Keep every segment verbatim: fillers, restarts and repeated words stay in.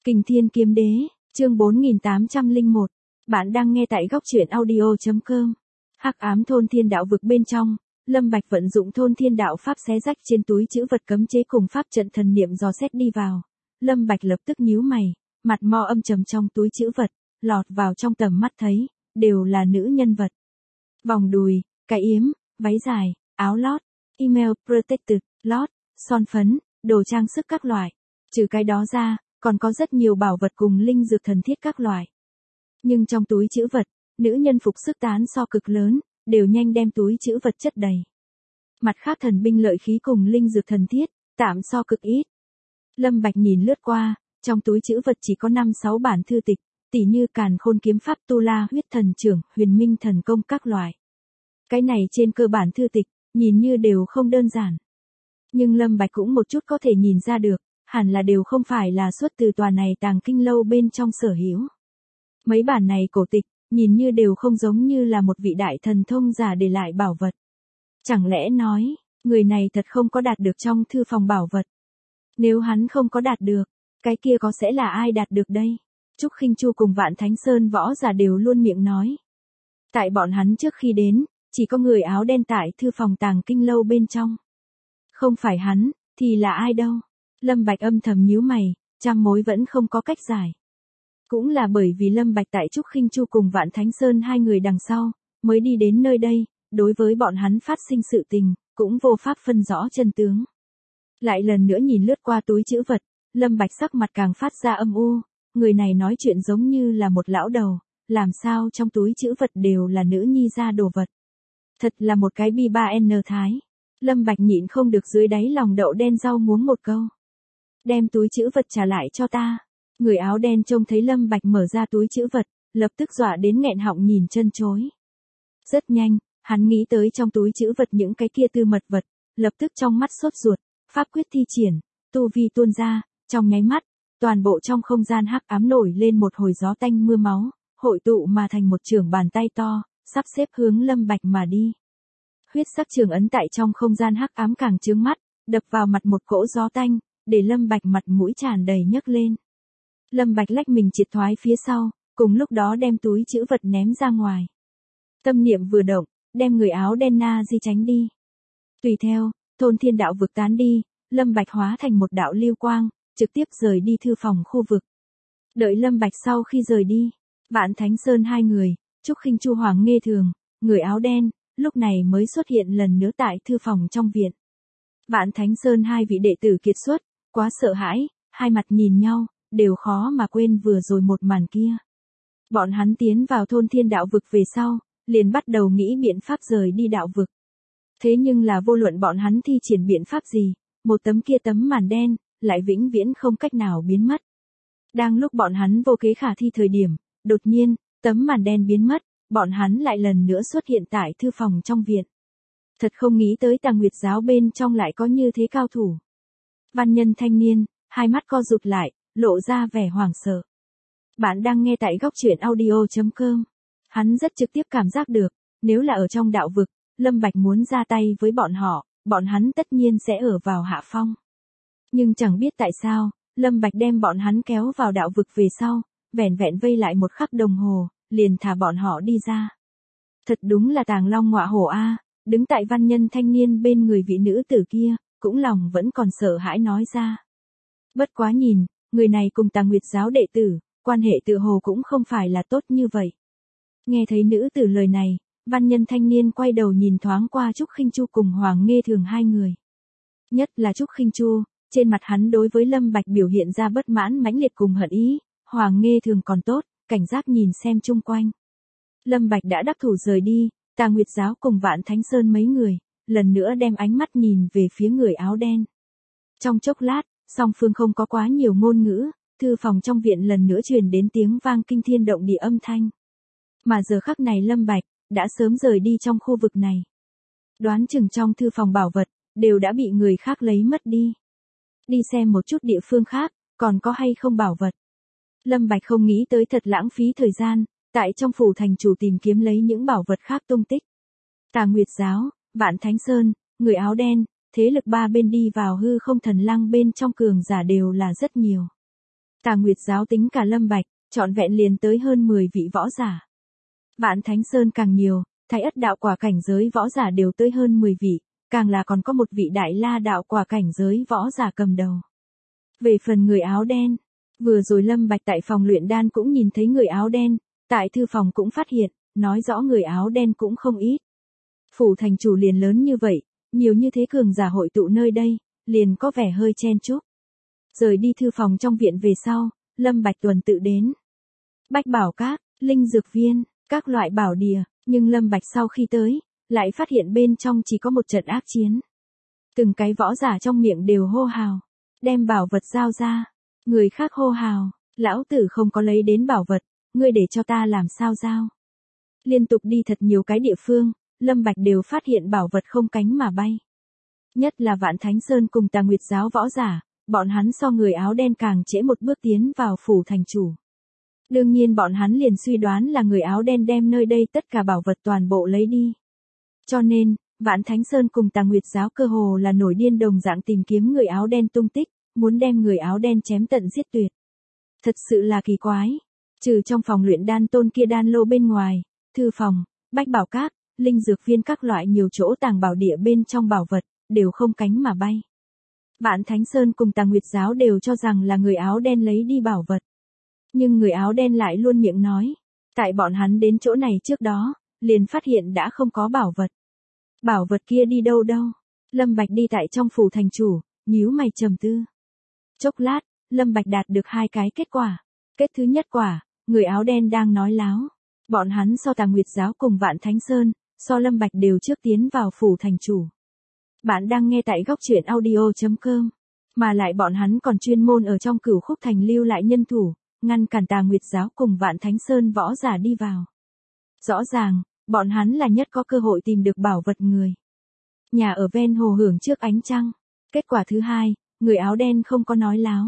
Kình Thiên Kiếm Đế, chương bốn nghìn tám trăm lẻ một. Bạn đang nghe tại góc truyện audio.com. Hắc ám thôn thiên đạo vực bên trong, Lâm Bạch vận dụng thôn thiên đạo pháp xé rách trên túi trữ vật cấm chế cùng pháp trận thần niệm dò xét đi vào. Lâm Bạch lập tức nhíu mày, mặt mo âm trầm trong túi trữ vật, lọt vào trong tầm mắt thấy, đều là nữ nhân vật. Vòng đùi, cái yếm, váy dài, áo lót, email protected, lót, son phấn, đồ trang sức các loại. Trừ cái đó ra, còn có rất nhiều bảo vật cùng linh dược thần thiết các loại. Nhưng trong túi trữ vật, nữ nhân phục sức tán so cực lớn, đều nhanh đem túi trữ vật chất đầy. Mặt khác thần binh lợi khí cùng linh dược thần thiết, tạm so cực ít. Lâm Bạch nhìn lướt qua, trong túi trữ vật chỉ có năm sáu bản thư tịch, tỉ như Càn Khôn Kiếm Pháp, Tu La Huyết Thần Trưởng, Huyền Minh Thần Công các loại. Cái này trên cơ bản thư tịch, nhìn như đều không đơn giản. Nhưng Lâm Bạch cũng một chút có thể nhìn ra được, hẳn là đều không phải là xuất từ tòa này tàng kinh lâu bên trong sở hữu. Mấy bản này cổ tịch, nhìn như đều không giống như là một vị đại thần thông giả để lại bảo vật. Chẳng lẽ nói, người này thật không có đạt được trong thư phòng bảo vật? Nếu hắn không có đạt được, cái kia có sẽ là ai đạt được đây? Trúc Khinh Chu cùng Vạn Thánh Sơn võ giả đều luôn miệng nói. Tại bọn hắn trước khi đến, chỉ có người áo đen tại thư phòng tàng kinh lâu bên trong. Không phải hắn, thì là ai đâu? Lâm Bạch âm thầm nhíu mày, trăm mối vẫn không có cách giải. Cũng là bởi vì Lâm Bạch tại Trúc Khinh Chu cùng Vạn Thánh Sơn hai người đằng sau, mới đi đến nơi đây, đối với bọn hắn phát sinh sự tình, cũng vô pháp phân rõ chân tướng. Lại lần nữa nhìn lướt qua túi trữ vật, Lâm Bạch sắc mặt càng phát ra âm u, người này nói chuyện giống như là một lão đầu, làm sao trong túi trữ vật đều là nữ nhi gia đồ vật. Thật là một cái bi ba n thái. Lâm Bạch nhịn không được dưới đáy lòng đậu đen rau muống một câu. Đem túi trữ vật trả lại cho ta. Người áo đen trông thấy Lâm Bạch mở ra túi trữ vật, lập tức dọa đến nghẹn họng nhìn chân chối. Rất nhanh, hắn nghĩ tới trong túi trữ vật những cái kia tư mật vật, lập tức trong mắt sốt ruột, pháp quyết thi triển, tu vi tuôn ra, trong nháy mắt, toàn bộ trong không gian hắc ám nổi lên một hồi gió tanh mưa máu, hội tụ mà thành một trường bàn tay to, sắp xếp hướng Lâm Bạch mà đi. Huyết sắc trường ấn tại trong không gian hắc ám càng chướng mắt, đập vào mặt một cỗ gió tanh, để Lâm Bạch mặt mũi tràn đầy nhấc lên. Lâm Bạch lách mình triệt thoái phía sau, cùng lúc đó đem túi trữ vật ném ra ngoài. Tâm niệm vừa động, đem người áo đen na di tránh đi. Tùy theo, thôn thiên đạo vực tán đi, Lâm Bạch hóa thành một đạo lưu quang, trực tiếp rời đi thư phòng khu vực. Đợi Lâm Bạch sau khi rời đi, Vạn Thánh Sơn hai người, Trúc Khinh Chu Hoàng Nghê Thường, người áo đen, lúc này mới xuất hiện lần nữa tại thư phòng trong viện. Vạn Thánh Sơn hai vị đệ tử kiệt xuất, quá sợ hãi, hai mặt nhìn nhau, đều khó mà quên vừa rồi một màn kia. Bọn hắn tiến vào thôn thiên đạo vực về sau, liền bắt đầu nghĩ biện pháp rời đi đạo vực. Thế nhưng là vô luận bọn hắn thi triển biện pháp gì, một tấm kia tấm màn đen, lại vĩnh viễn không cách nào biến mất. Đang lúc bọn hắn vô kế khả thi thời điểm, đột nhiên, tấm màn đen biến mất, bọn hắn lại lần nữa xuất hiện tại thư phòng trong viện. Thật không nghĩ tới Tà Nguyệt giáo bên trong lại có như thế cao thủ. Văn nhân thanh niên, hai mắt co rụt lại, lộ ra vẻ hoảng sợ. Bạn đang nghe tại góc truyện audio.com. Hắn rất trực tiếp cảm giác được, nếu là ở trong đạo vực, Lâm Bạch muốn ra tay với bọn họ, bọn hắn tất nhiên sẽ ở vào hạ phong. Nhưng chẳng biết tại sao, Lâm Bạch đem bọn hắn kéo vào đạo vực về sau, vẻn vẹn vây lại một khắc đồng hồ, liền thả bọn họ đi ra. Thật đúng là tàng long ngọa hổ a, đứng tại văn nhân thanh niên bên người vị nữ tử kia, cũng lòng vẫn còn sợ hãi nói ra. Bất quá nhìn, người này cùng Tà Nguyệt giáo đệ tử, quan hệ tự hồ cũng không phải là tốt như vậy. Nghe thấy nữ tử lời này, văn nhân thanh niên quay đầu nhìn thoáng qua Trúc Khinh Chu cùng Hoàng Nghê Thường hai người. Nhất là Trúc Khinh Chu, trên mặt hắn đối với Lâm Bạch biểu hiện ra bất mãn mãnh liệt cùng hận ý, Hoàng Nghê Thường còn tốt, cảnh giác nhìn xem chung quanh. Lâm Bạch đã đắc thủ rời đi, Tà Nguyệt giáo cùng Vạn Thánh Sơn mấy người, lần nữa đem ánh mắt nhìn về phía người áo đen. Trong chốc lát, song phương không có quá nhiều ngôn ngữ, thư phòng trong viện lần nữa truyền đến tiếng vang kinh thiên động địa âm thanh. Mà giờ khắc này Lâm Bạch, đã sớm rời đi trong khu vực này. Đoán chừng trong thư phòng bảo vật, đều đã bị người khác lấy mất đi. Đi xem một chút địa phương khác, còn có hay không bảo vật. Lâm Bạch không nghĩ tới thật lãng phí thời gian, tại trong phủ thành chủ tìm kiếm lấy những bảo vật khác tung tích. Tà Nguyệt giáo, Vạn Thánh Sơn, người áo đen, thế lực ba bên đi vào hư không thần lăng bên trong cường giả đều là rất nhiều. Tà Nguyệt giáo tính cả Lâm Bạch, trọn vẹn liền tới hơn mười vị võ giả. Vạn Thánh Sơn càng nhiều, Thái Ất đạo quả cảnh giới võ giả đều tới hơn mười vị, càng là còn có một vị Đại La đạo quả cảnh giới võ giả cầm đầu. Về phần người áo đen, vừa rồi Lâm Bạch tại phòng luyện đan cũng nhìn thấy người áo đen, tại thư phòng cũng phát hiện, nói rõ người áo đen cũng không ít. Phủ thành chủ liền lớn như vậy, nhiều như thế cường giả hội tụ nơi đây, liền có vẻ hơi chen chúc. Rời đi thư phòng trong viện về sau, Lâm Bạch tuần tự đến Bách Bảo Các, Linh Dược Viên, các loại bảo địa, nhưng Lâm Bạch sau khi tới, lại phát hiện bên trong chỉ có một trận ác chiến. Từng cái võ giả trong miệng đều hô hào, đem bảo vật giao ra. Người khác hô hào, lão tử không có lấy đến bảo vật, ngươi để cho ta làm sao giao. Liên tục đi thật nhiều cái địa phương, Lâm Bạch đều phát hiện bảo vật không cánh mà bay. Nhất là Vạn Thánh Sơn cùng Tà Nguyệt giáo võ giả, bọn hắn so người áo đen càng trễ một bước tiến vào phủ thành chủ. Đương nhiên bọn hắn liền suy đoán là người áo đen đem nơi đây tất cả bảo vật toàn bộ lấy đi. Cho nên, Vạn Thánh Sơn cùng Tà Nguyệt giáo cơ hồ là nổi điên đồng dạng tìm kiếm người áo đen tung tích, muốn đem người áo đen chém tận giết tuyệt. Thật sự là kỳ quái. Trừ trong phòng luyện đan tôn kia đan lô bên ngoài, thư phòng, Bách Bảo Các, Linh Dược Viên các loại nhiều chỗ tàng bảo địa bên trong bảo vật, đều không cánh mà bay. Vạn Thánh Sơn cùng Tà Nguyệt giáo đều cho rằng là người áo đen lấy đi bảo vật. Nhưng người áo đen lại luôn miệng nói, tại bọn hắn đến chỗ này trước đó, liền phát hiện đã không có bảo vật. Bảo vật kia đi đâu đâu? Lâm Bạch đi tại trong phủ thành chủ, nhíu mày trầm tư. Chốc lát, Lâm Bạch đạt được hai cái kết quả. Kết thứ nhất quả, người áo đen đang nói láo. Bọn hắn so Tà Nguyệt giáo cùng Vạn Thánh Sơn, so Lâm Bạch đều trước tiến vào phủ thành chủ. Bạn đang nghe tại góc truyện audio chấm com. Mà lại bọn hắn còn chuyên môn ở trong Cửu Khúc thành lưu lại nhân thủ, ngăn cản Tà Nguyệt giáo cùng Vạn Thánh Sơn võ giả đi vào. Rõ ràng, bọn hắn là nhất có cơ hội tìm được bảo vật người. Nhà ở ven hồ hưởng trước ánh trăng. Kết quả thứ hai, người áo đen không có nói láo.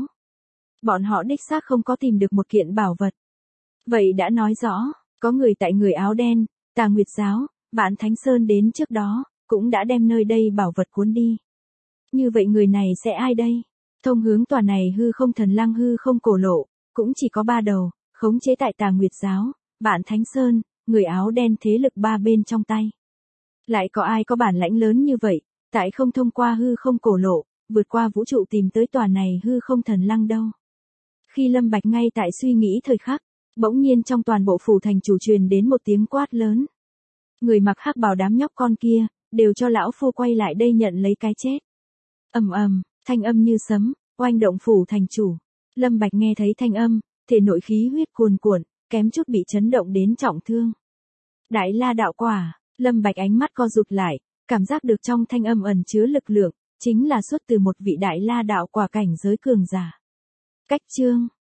Bọn họ đích xác không có tìm được một kiện bảo vật. Vậy đã nói rõ, có người tại người áo đen, Tà Nguyệt giáo, Vạn Thánh Sơn đến trước đó, cũng đã đem nơi đây bảo vật cuốn đi. Như vậy người này sẽ ai đây? Thông hướng tòa này hư không thần lăng hư không cổ lộ, cũng chỉ có ba đầu, khống chế tại Tà Nguyệt giáo, Vạn Thánh Sơn, người áo đen thế lực ba bên trong tay. Lại có ai có bản lãnh lớn như vậy, tại không thông qua hư không cổ lộ, vượt qua vũ trụ tìm tới tòa này hư không thần lăng đâu. Khi Lâm Bạch ngay tại suy nghĩ thời khắc, bỗng nhiên trong toàn bộ phủ thành chủ truyền đến một tiếng quát lớn. Người mặc hắc bào đám nhóc con kia, đều cho lão phu quay lại đây nhận lấy cái chết. Ầm ầm, thanh âm như sấm, oanh động phủ thành chủ. Lâm Bạch nghe thấy thanh âm, thể nội khí huyết cuồn cuộn, kém chút bị chấn động đến trọng thương. Đại La đạo quả, Lâm Bạch ánh mắt co rụt lại, cảm giác được trong thanh âm ẩn chứa lực lượng, chính là xuất từ một vị Đại La đạo quả cảnh giới cường giả. Cách chương